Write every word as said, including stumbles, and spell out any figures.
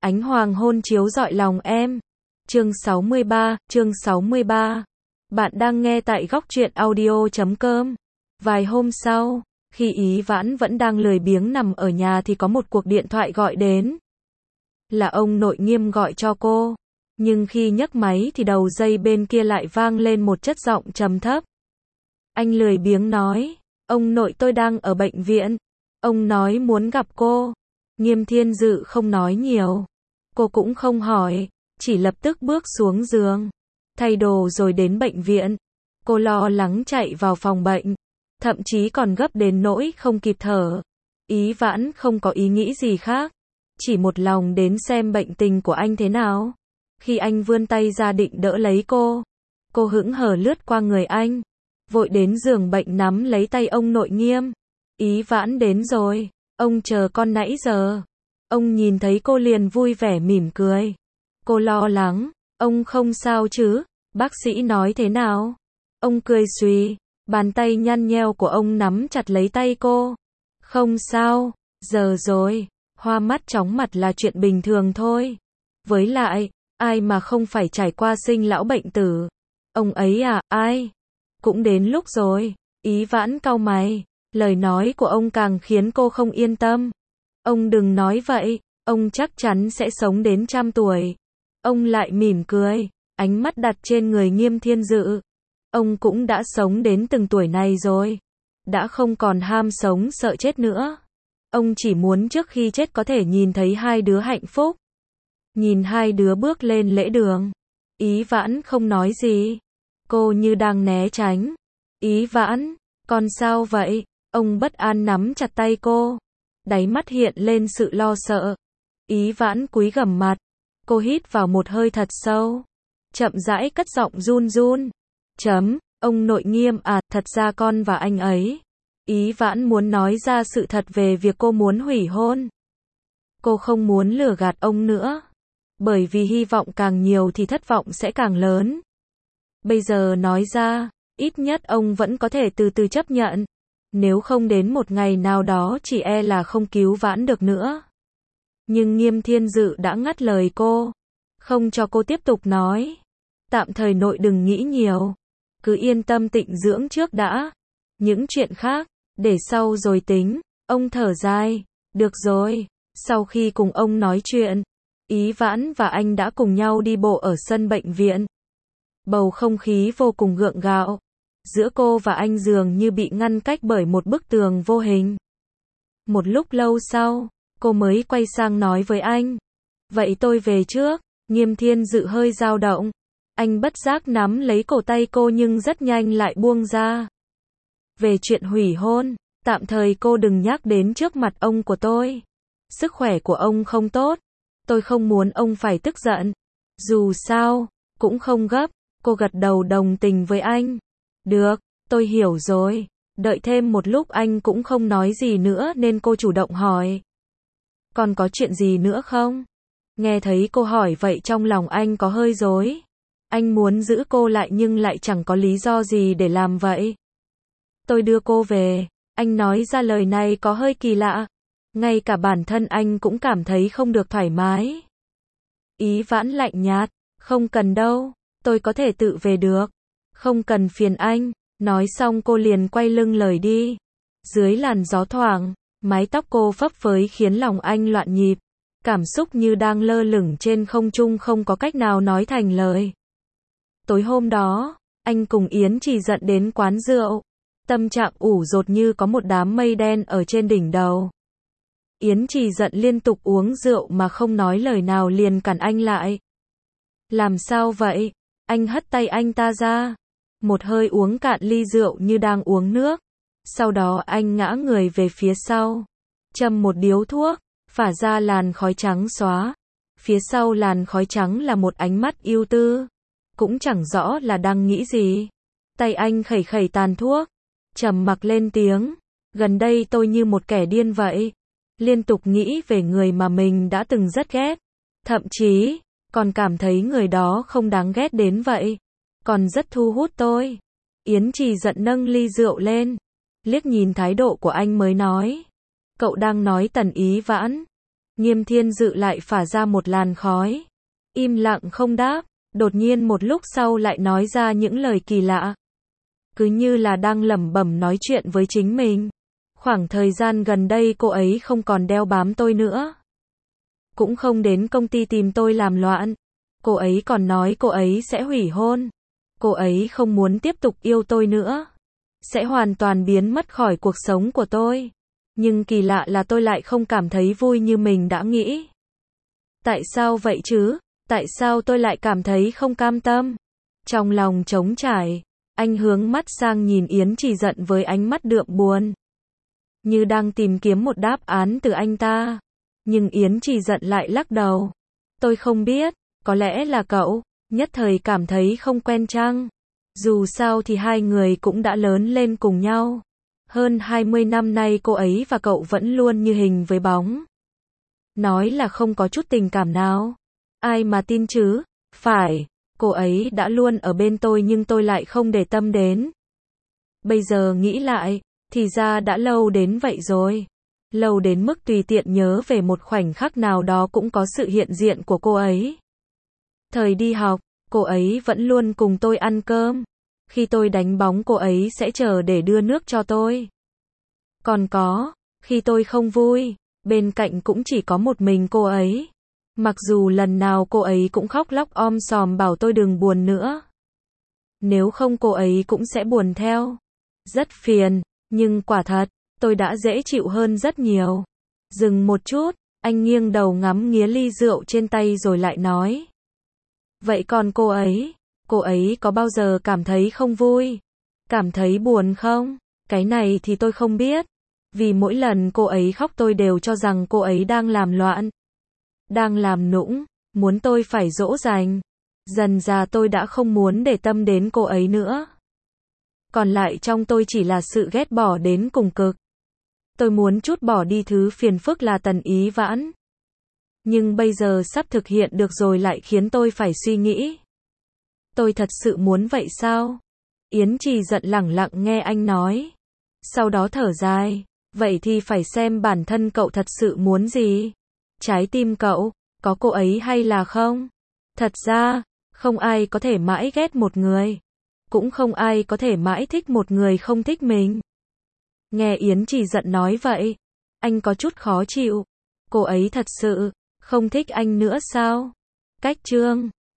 Ánh hoàng hôn chiếu rọi lòng em. Chương sáu mươi ba, chương sáu mươi ba. Bạn đang nghe tại góc truyện audio chấm com. Vài hôm sau, khi Ý Vãn vẫn đang lười biếng nằm ở nhà thì có một cuộc điện thoại gọi đến. Là ông nội Nghiêm gọi cho cô. Nhưng khi nhấc máy thì đầu dây bên kia lại vang lên một chất giọng trầm thấp. Anh lười biếng nói, ông nội tôi đang ở bệnh viện. Ông nói muốn gặp cô. Nghiêm Thiên Dự không nói nhiều. Cô cũng không hỏi, chỉ lập tức bước xuống giường, thay đồ rồi đến bệnh viện. Cô lo lắng chạy vào phòng bệnh, thậm chí còn gấp đến nỗi không kịp thở. Ý Vãn không có ý nghĩ gì khác, chỉ một lòng đến xem bệnh tình của anh thế nào. Khi anh vươn tay ra định đỡ lấy cô, cô hững hờ lướt qua người anh, vội đến giường bệnh nắm lấy tay ông nội Nghiêm. Ý Vãn đến rồi, ông chờ con nãy giờ. Ông nhìn thấy cô liền vui vẻ mỉm cười. Cô lo lắng, ông không sao chứ, bác sĩ nói thế nào? Ông cười xùy, bàn tay nhăn nheo của ông nắm chặt lấy tay cô. Không sao, giờ rồi, hoa mắt chóng mặt là chuyện bình thường thôi. Với lại, ai mà không phải trải qua sinh lão bệnh tử. Ông ấy à, ai? Cũng đến lúc rồi. Ý Vãn cau mày, lời nói của ông càng khiến cô không yên tâm. Ông đừng nói vậy, ông chắc chắn sẽ sống đến trăm tuổi. Ông lại mỉm cười, ánh mắt đặt trên người Nghiêm Thiên Dự. Ông cũng đã sống đến từng tuổi này rồi, đã không còn ham sống sợ chết nữa. Ông chỉ muốn trước khi chết có thể nhìn thấy hai đứa hạnh phúc. Nhìn hai đứa bước lên lễ đường. Ý Vãn không nói gì. Cô như đang né tránh. Ý Vãn, con sao vậy? Ông bất an nắm chặt tay cô. Đáy mắt hiện lên sự lo sợ. Ý Vãn cúi gằm mặt. Cô hít vào một hơi thật sâu. Chậm rãi cất giọng run run. Chấm, ông nội Nghiêm à, thật ra con và anh ấy. Ý Vãn muốn nói ra sự thật về việc cô muốn hủy hôn. Cô không muốn lừa gạt ông nữa. Bởi vì hy vọng càng nhiều thì thất vọng sẽ càng lớn. Bây giờ nói ra, ít nhất ông vẫn có thể từ từ chấp nhận. Nếu không đến một ngày nào đó chỉ e là không cứu Vãn được nữa. Nhưng Nghiêm Thiên Dự đã ngắt lời cô, không cho cô tiếp tục nói. Tạm thời nội đừng nghĩ nhiều, cứ yên tâm tịnh dưỡng trước đã. Những chuyện khác, để sau rồi tính. Ông thở dài, được rồi. Sau khi cùng ông nói chuyện, Ý Vãn và anh đã cùng nhau đi bộ ở sân bệnh viện. Bầu không khí vô cùng gượng gạo. Giữa cô và anh dường như bị ngăn cách bởi một bức tường vô hình. Một lúc lâu sau, cô mới quay sang nói với anh. Vậy tôi về trước. Nghiêm Thiên Dự hơi dao động. Anh bất giác nắm lấy cổ tay cô nhưng rất nhanh lại buông ra. Về chuyện hủy hôn, tạm thời cô đừng nhắc đến trước mặt ông của tôi. Sức khỏe của ông không tốt. Tôi không muốn ông phải tức giận. Dù sao, cũng không gấp. Cô gật đầu đồng tình với anh. Được, tôi hiểu rồi. Đợi thêm một lúc anh cũng không nói gì nữa nên cô chủ động hỏi. Còn có chuyện gì nữa không? Nghe thấy cô hỏi vậy trong lòng anh có hơi rối. Anh muốn giữ cô lại nhưng lại chẳng có lý do gì để làm vậy. Tôi đưa cô về. Anh nói ra lời này có hơi kỳ lạ. Ngay cả bản thân anh cũng cảm thấy không được thoải mái. Ý Vãn lạnh nhạt. Không cần đâu, tôi có thể tự về được. Không cần phiền anh. Nói xong cô liền quay lưng lời đi. Dưới làn gió thoảng, mái tóc cô phấp phới khiến lòng anh loạn nhịp. Cảm xúc như đang lơ lửng trên không trung không có cách nào nói thành lời. Tối hôm đó, anh cùng Yến Trì Dận đến quán rượu. Tâm trạng ủ dột như có một đám mây đen ở trên đỉnh đầu. Yến Trì Dận liên tục uống rượu mà không nói lời nào liền cản anh lại. Làm sao vậy? Anh hất tay anh ta ra. Một hơi uống cạn ly rượu như đang uống nước. Sau đó anh ngã người về phía sau. Châm một điếu thuốc, phả ra làn khói trắng xóa. Phía sau làn khói trắng là một ánh mắt ưu tư. Cũng chẳng rõ là đang nghĩ gì. Tay anh khẩy khẩy tàn thuốc. Trầm mặc lên tiếng. Gần đây tôi như một kẻ điên vậy. Liên tục nghĩ về người mà mình đã từng rất ghét. Thậm chí, còn cảm thấy người đó không đáng ghét đến vậy. Còn rất thu hút tôi. Yến Trì Dận nâng ly rượu lên. Liếc nhìn thái độ của anh mới nói. Cậu đang nói Tần Ý Vãn. Nghiêm Thiên Dự lại phả ra một làn khói. Im lặng không đáp, đột nhiên một lúc sau lại nói ra những lời kỳ lạ. Cứ như là đang lẩm bẩm nói chuyện với chính mình. Khoảng thời gian gần đây cô ấy không còn đeo bám tôi nữa. Cũng không đến công ty tìm tôi làm loạn. Cô ấy còn nói cô ấy sẽ hủy hôn. Cô ấy không muốn tiếp tục yêu tôi nữa. Sẽ hoàn toàn biến mất khỏi cuộc sống của tôi. Nhưng kỳ lạ là tôi lại không cảm thấy vui như mình đã nghĩ. Tại sao vậy chứ? Tại sao tôi lại cảm thấy không cam tâm? Trong lòng trống trải, anh hướng mắt sang nhìn Yến Trì Dận với ánh mắt đượm buồn. Như đang tìm kiếm một đáp án từ anh ta. Nhưng Yến Trì Dận lại lắc đầu. Tôi không biết, có lẽ là cậu, nhất thời cảm thấy không quen chăng? Dù sao thì hai người cũng đã lớn lên cùng nhau. Hơn hai mươi năm nay cô ấy và cậu vẫn luôn như hình với bóng. Nói là không có chút tình cảm nào. Ai mà tin chứ? Phải, cô ấy đã luôn ở bên tôi nhưng tôi lại không để tâm đến. Bây giờ nghĩ lại, thì ra đã lâu đến vậy rồi. Lâu đến mức tùy tiện nhớ về một khoảnh khắc nào đó cũng có sự hiện diện của cô ấy. Thời đi học, cô ấy vẫn luôn cùng tôi ăn cơm. Khi tôi đánh bóng cô ấy sẽ chờ để đưa nước cho tôi. Còn có, khi tôi không vui, bên cạnh cũng chỉ có một mình cô ấy. Mặc dù lần nào cô ấy cũng khóc lóc om sòm bảo tôi đừng buồn nữa. Nếu không cô ấy cũng sẽ buồn theo. Rất phiền, nhưng quả thật, tôi đã dễ chịu hơn rất nhiều. Dừng một chút, anh nghiêng đầu ngắm nghía ly rượu trên tay rồi lại nói. Vậy còn cô ấy, cô ấy có bao giờ cảm thấy không vui? Cảm thấy buồn không? Cái này thì tôi không biết. Vì mỗi lần cô ấy khóc tôi đều cho rằng cô ấy đang làm loạn. Đang làm nũng, muốn tôi phải dỗ dành. Dần dà tôi đã không muốn để tâm đến cô ấy nữa. Còn lại trong tôi chỉ là sự ghét bỏ đến cùng cực. Tôi muốn trút bỏ đi thứ phiền phức là Tần Ý Vãn. Nhưng bây giờ sắp thực hiện được rồi lại khiến tôi phải suy nghĩ. Tôi thật sự muốn vậy sao? Yến Trì Dận lẳng lặng nghe anh nói. Sau đó thở dài. Vậy thì phải xem bản thân cậu thật sự muốn gì. Trái tim cậu, có cô ấy hay là không? Thật ra, không ai có thể mãi ghét một người. Cũng không ai có thể mãi thích một người không thích mình. Nghe Yến Trì Dận nói vậy, anh có chút khó chịu. Cô ấy thật sự không thích anh nữa sao? Cách chương